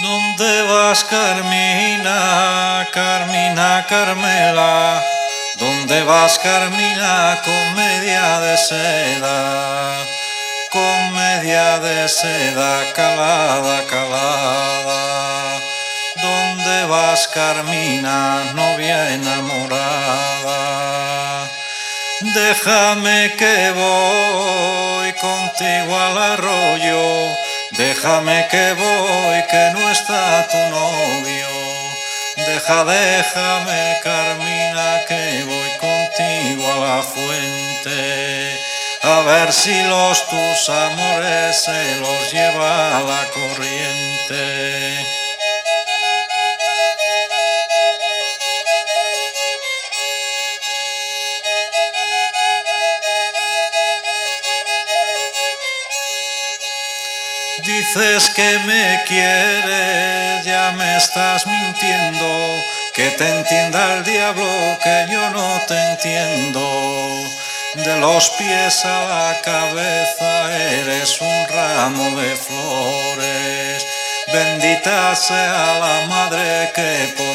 ¿Dónde vas, Carmina, Carmina, Carmela? ¿Dónde vas, Carmina, comedia de seda? Comedia de seda calada, calada. ¿Dónde vas, Carmina, novia enamorada? Déjame que voy contigo al arroyo, déjame que voy que no está tu novio. Déjame, Carmina, que voy contigo a la fuente, a ver si los tus amores se los lleva la corriente. Dices que me quieres, ya me estás mintiendo, que te entienda el diablo, que yo no te entiendo. De los pies a la cabeza eres un ramo de flores, bendita sea la madre que por